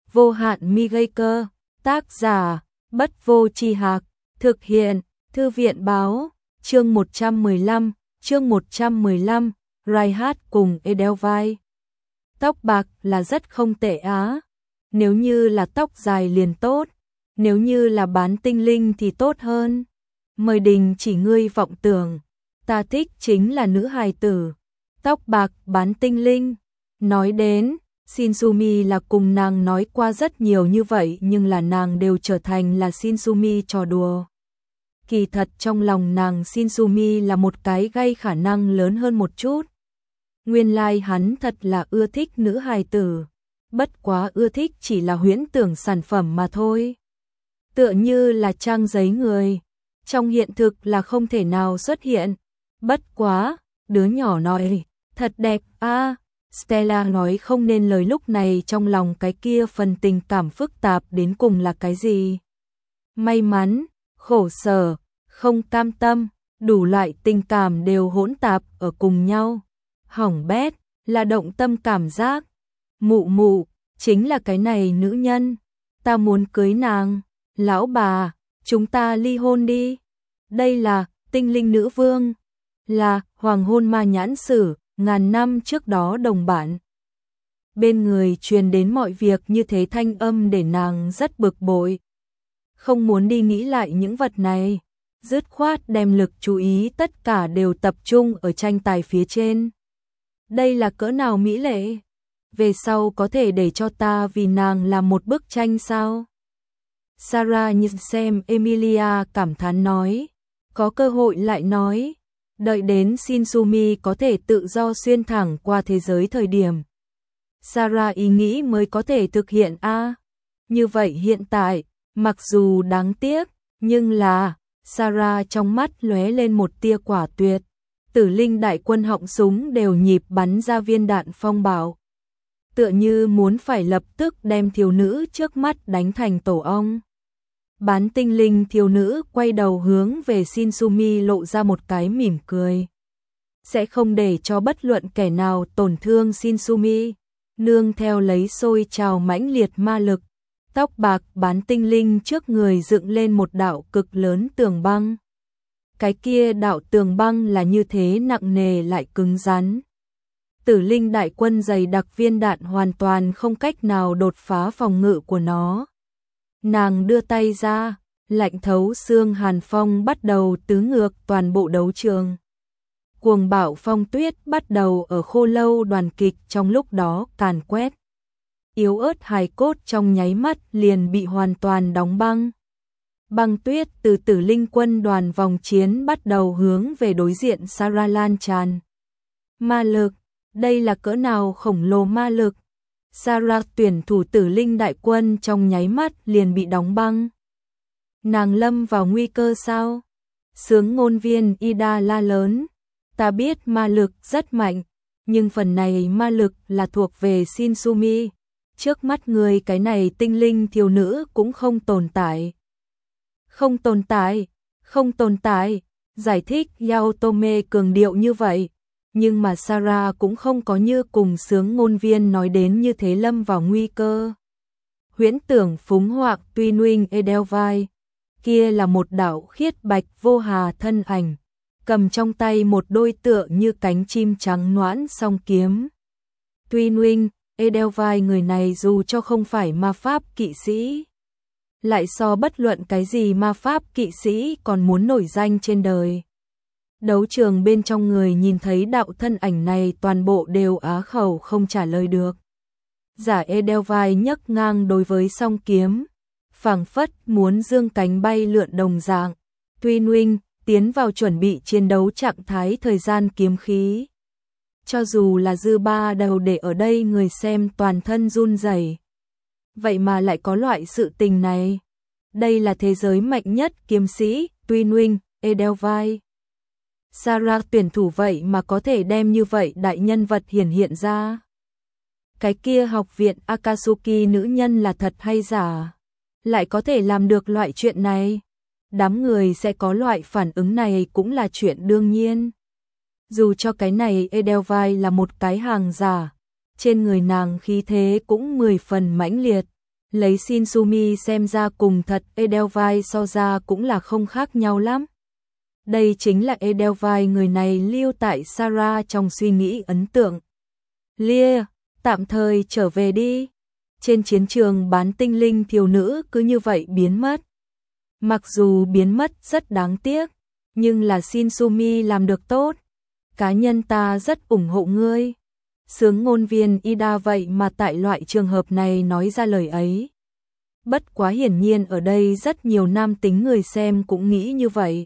vô hạn mi gây cơ, tác giả, Bất Vô Tri Hạc, thực hiện, Thư viện báo, chương 115, Reinhardt cùng Edelweiss. Tóc bạc là rất không tệ á, nếu như là tóc dài liền tốt, nếu như là bán tinh linh thì tốt hơn. Mời đình chỉ ngươi vọng tưởng, ta thích chính là nữ hài tử, tóc bạc bán tinh linh. Nói đến, Shinsumi là cùng nàng nói qua rất nhiều như vậy nhưng là nàng đều trở thành là Shinsumi trò đùa. Kỳ thật trong lòng nàng Shinsumi là một cái gây khả năng lớn hơn một chút. Nguyên lai hắn thật là ưa thích nữ hài tử, bất quá ưa thích chỉ là huyễn tưởng sản phẩm mà thôi. Tựa như là trang giấy người, trong hiện thực là không thể nào xuất hiện. Bất quá, đứa nhỏ nói, thật đẹp a. Stella nói không nên lời, lúc này trong lòng cái kia phần tình cảm phức tạp đến cùng là cái gì? May mắn, khổ sở, không cam tâm, đủ loại tình cảm đều hỗn tạp ở cùng nhau. Hỏng bét, là động tâm cảm giác. Mụ mụ, chính là cái này nữ nhân, ta muốn cưới nàng. Lão bà, chúng ta ly hôn đi. Đây là tinh linh nữ vương, là hoàng hôn ma nhãn sử, ngàn năm trước đó đồng bản. Bên người truyền đến mọi việc như thế thanh âm để nàng rất bực bội. Không muốn đi nghĩ lại những vật này, dứt khoát đem lực chú ý tất cả đều tập trung ở tranh tài phía trên. Đây là cỡ nào mỹ lệ, về sau có thể để cho ta vì nàng làm một bức tranh sao? Sarah nhìn xem Emilia cảm thán nói, có cơ hội lại nói, đợi đến Shinsumi có thể tự do xuyên thẳng qua thế giới thời điểm. Sarah ý nghĩ mới có thể thực hiện a. Như vậy hiện tại, mặc dù đáng tiếc, nhưng là, Sarah trong mắt lóe lên một tia quả tuyệt. Tử linh đại quân họng súng đều nhịp bắn ra viên đạn phong bạo. Tựa như muốn phải lập tức đem thiếu nữ trước mắt đánh thành tổ ong. Bán tinh linh thiếu nữ quay đầu hướng về Shinsumi lộ ra một cái mỉm cười. Sẽ không để cho bất luận kẻ nào tổn thương Shinsumi. Nương theo lấy sôi trào mãnh liệt ma lực. Tóc bạc bán tinh linh trước người dựng lên một đạo cực lớn tường băng. Cái kia đạo tường băng là như thế nặng nề lại cứng rắn. Tử linh đại quân dày đặc viên đạn hoàn toàn không cách nào đột phá phòng ngự của nó. Nàng đưa tay ra, lạnh thấu xương hàn phong bắt đầu tứ ngược toàn bộ đấu trường. Cuồng bạo phong tuyết bắt đầu ở khô lâu đoàn kịch trong lúc đó càn quét. Yếu ớt hài cốt trong nháy mắt liền bị hoàn toàn đóng băng. Băng tuyết từ tử linh quân đoàn vòng chiến bắt đầu hướng về đối diện Sarah lan tràn. Ma lực, đây là cỡ nào khổng lồ ma lực. Sarah tuyển thủ tử linh đại quân trong nháy mắt liền bị đóng băng. Nàng lâm vào nguy cơ sao? Sướng ngôn viên Ida la lớn. Ta biết ma lực rất mạnh, nhưng phần này ma lực là thuộc về Shinsumi. Trước mắt người cái này tinh linh thiếu nữ cũng không tồn tại. Không tồn tại, giải thích Yaotome cường điệu như vậy. Nhưng mà Sarah cũng không có như cùng sướng ngôn viên nói đến như thế lâm vào nguy cơ. Huyễn tưởng phúng hoạc tuy nuinh Edelweiss, kia là một đạo khiết bạch vô hà thân ảnh, cầm trong tay một đôi tựa như cánh chim trắng noãn song kiếm. Tuy nuinh, Edelweiss người này dù cho không phải ma pháp kỵ sĩ, lại so bất luận cái gì ma pháp kỵ sĩ còn muốn nổi danh trên đời. Đấu trường bên trong người nhìn thấy đạo thân ảnh này toàn bộ đều á khẩu không trả lời được. Giả Edelweiss nhấc ngang đối với song kiếm, phảng phất muốn dương cánh bay lượn đồng dạng. Tuy nuinh tiến vào chuẩn bị chiến đấu trạng thái thời gian kiếm khí. Cho dù là dư ba đầu để ở đây người xem toàn thân run rẩy. Vậy mà lại có loại sự tình này. Đây là thế giới mạnh nhất kiếm sĩ, Tuy nuinh, Edelweiss. Sarah tuyển thủ vậy mà có thể đem như vậy đại nhân vật hiện ra. Cái kia học viện Akatsuki nữ nhân là thật hay giả? Lại có thể làm được loại chuyện này? Đám người sẽ có loại phản ứng này cũng là chuyện đương nhiên. Dù cho cái này Edelweiss là một cái hàng giả, trên người nàng khí thế cũng 10 phần mãnh liệt. Lấy Shinsumi xem ra cùng thật Edelweiss so ra cũng là không khác nhau lắm. Đây chính là Edelweiss người này lưu tại Sarah trong suy nghĩ ấn tượng. Lia, tạm thời trở về đi. Trên chiến trường bán tinh linh thiếu nữ cứ như vậy biến mất. Mặc dù biến mất rất đáng tiếc, nhưng là Shinsumi làm được tốt. Cá nhân ta rất ủng hộ ngươi. Sướng ngôn viên Ida vậy mà tại loại trường hợp này nói ra lời ấy. Bất quá hiển nhiên ở đây rất nhiều nam tính người xem cũng nghĩ như vậy.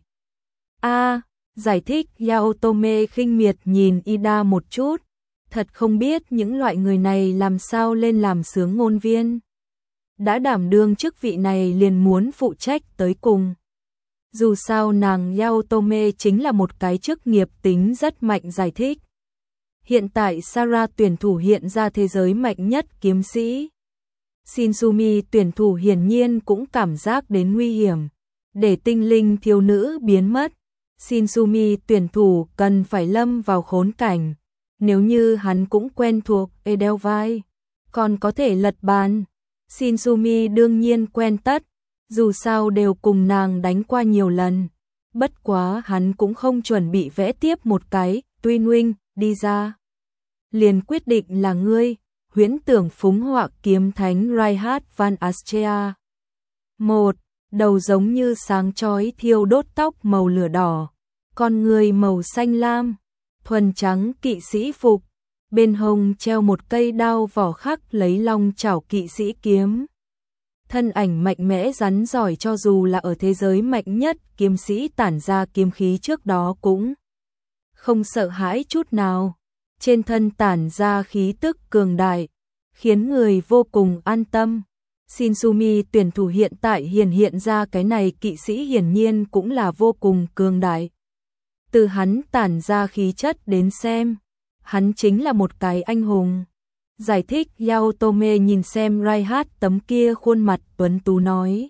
Giải thích. Yaotome khinh miệt nhìn Ida một chút. Thật không biết những loại người này làm sao lên làm sướng ngôn viên. Đã đảm đương chức vị này liền muốn phụ trách tới cùng. Dù sao nàng Yaotome chính là một cái chức nghiệp tính rất mạnh. Giải thích. Hiện tại Sarah tuyển thủ hiện ra thế giới mạnh nhất kiếm sĩ. Shinsumi tuyển thủ hiển nhiên cũng cảm giác đến nguy hiểm. Để tinh linh thiếu nữ biến mất, Shinsumi tuyển thủ cần phải lâm vào khốn cảnh. Nếu như hắn cũng quen thuộc Edelweiss, còn có thể lật bàn. Shinsumi đương nhiên quen tất, dù sao đều cùng nàng đánh qua nhiều lần. Bất quá hắn cũng không chuẩn bị vẽ tiếp một cái Twin Wing đi ra. Liền quyết định là ngươi, huyễn tưởng phúng họa kiếm thánh Reinhard van Austria. Một đầu giống như sáng chói thiêu đốt tóc màu lửa đỏ, con người màu xanh lam, thuần trắng kỵ sĩ phục, bên hông treo một cây đao vỏ khắc lấy long chảo kỵ sĩ kiếm. Thân ảnh mạnh mẽ rắn giỏi, cho dù là ở thế giới mạnh nhất kiếm sĩ tản ra kiếm khí trước đó cũng không sợ hãi chút nào. Trên thân tản ra khí tức cường đại, khiến người vô cùng an tâm. Shinsumi tuyển thủ hiện tại hiện ra cái này kỵ sĩ hiển nhiên cũng là vô cùng cường đại. Từ hắn tản ra khí chất đến xem, hắn chính là một cái anh hùng. Giải thích. Yaotome nhìn xem Reinhard tấm kia khuôn mặt tuấn tú nói.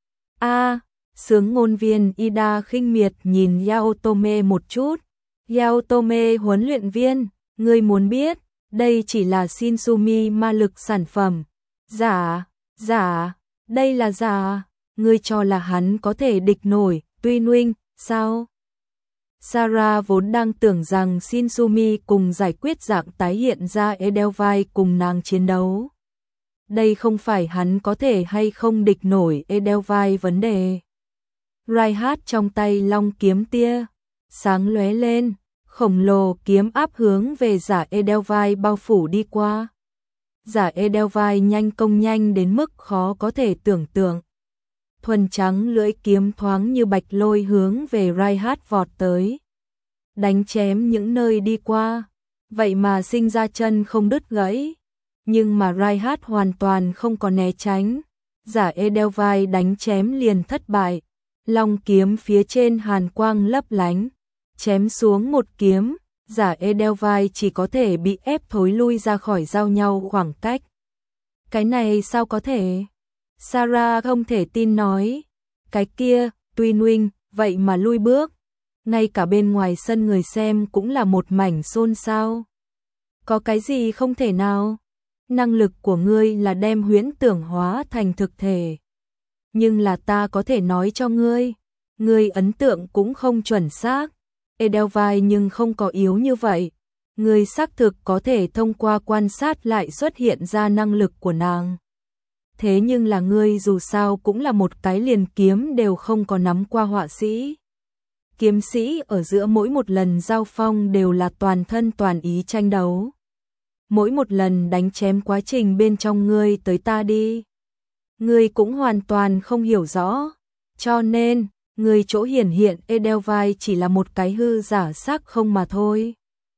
Sướng ngôn viên Ida khinh miệt nhìn Yaotome một chút. Yaotome huấn luyện viên, ngươi muốn biết, đây chỉ là Shinsumi ma lực sản phẩm. Giả, đây là giả, ngươi cho là hắn có thể địch nổi Twin Wing, sao? Sarah vốn đang tưởng rằng Shinsumi cùng giải quyết dạng tái hiện ra Edelweiss cùng nàng chiến đấu. Đây không phải hắn có thể hay không địch nổi Edelweiss vấn đề. Reinhard trong tay long kiếm tia sáng lóe lên, khổng lồ kiếm áp hướng về giả Edelweiss bao phủ đi qua. Giả Edelweiss nhanh công nhanh đến mức khó có thể tưởng tượng. Thuần trắng lưỡi kiếm thoáng như bạch lôi hướng về Reinhard vọt tới. Đánh chém những nơi đi qua, vậy mà sinh ra chân không đứt gãy. Nhưng mà Reinhard hoàn toàn không có né tránh. Giả Edelweiss đánh chém liền thất bại. Long kiếm phía trên hàn quang lấp lánh. Chém xuống một kiếm, giả Edelweiss chỉ có thể bị ép thối lui ra khỏi giao nhau khoảng cách. Cái này sao có thể? Sarah không thể tin nói. Cái kia, Twin Wing, vậy mà lui bước. Ngay cả bên ngoài sân người xem cũng là một mảnh xôn xao. Có cái gì không thể nào? Năng lực của ngươi là đem huyễn tưởng hóa thành thực thể. Nhưng là ta có thể nói cho ngươi ấn tượng cũng không chuẩn xác. Edelweiss nhưng không có yếu như vậy. Ngươi xác thực có thể thông qua quan sát lại xuất hiện ra năng lực của nàng. Thế nhưng là ngươi dù sao cũng là một cái liền kiếm đều không có nắm qua họa sĩ. Kiếm sĩ ở giữa mỗi một lần giao phong đều là toàn thân toàn ý tranh đấu. Mỗi một lần đánh chém quá trình bên trong ngươi tới ta đi. Ngươi cũng hoàn toàn không hiểu rõ. Cho nên, ngươi chỗ hiển hiện Edelweiss chỉ là một cái hư giả xác không mà thôi.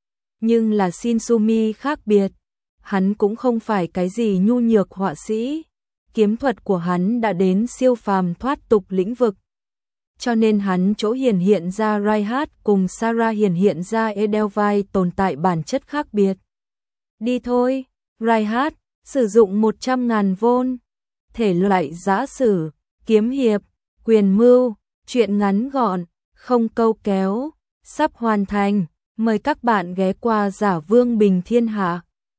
Nhưng là Shinsumi khác biệt. Hắn cũng không phải cái gì nhu nhược họa sĩ. Kiếm thuật của hắn đã đến siêu phàm thoát tục lĩnh vực. Cho nên hắn chỗ hiển hiện ra Reinhard cùng Sarah hiển hiện ra Edelweiss tồn tại bản chất khác biệt. Đi thôi, Reinhard, sử dụng 100.000 vôn. Thể loại giã sử, kiếm hiệp, quyền mưu, truyện ngắn gọn, không câu kéo, sắp hoàn thành. Mời các bạn ghé qua Giả Vương Bình Thiên Hạ.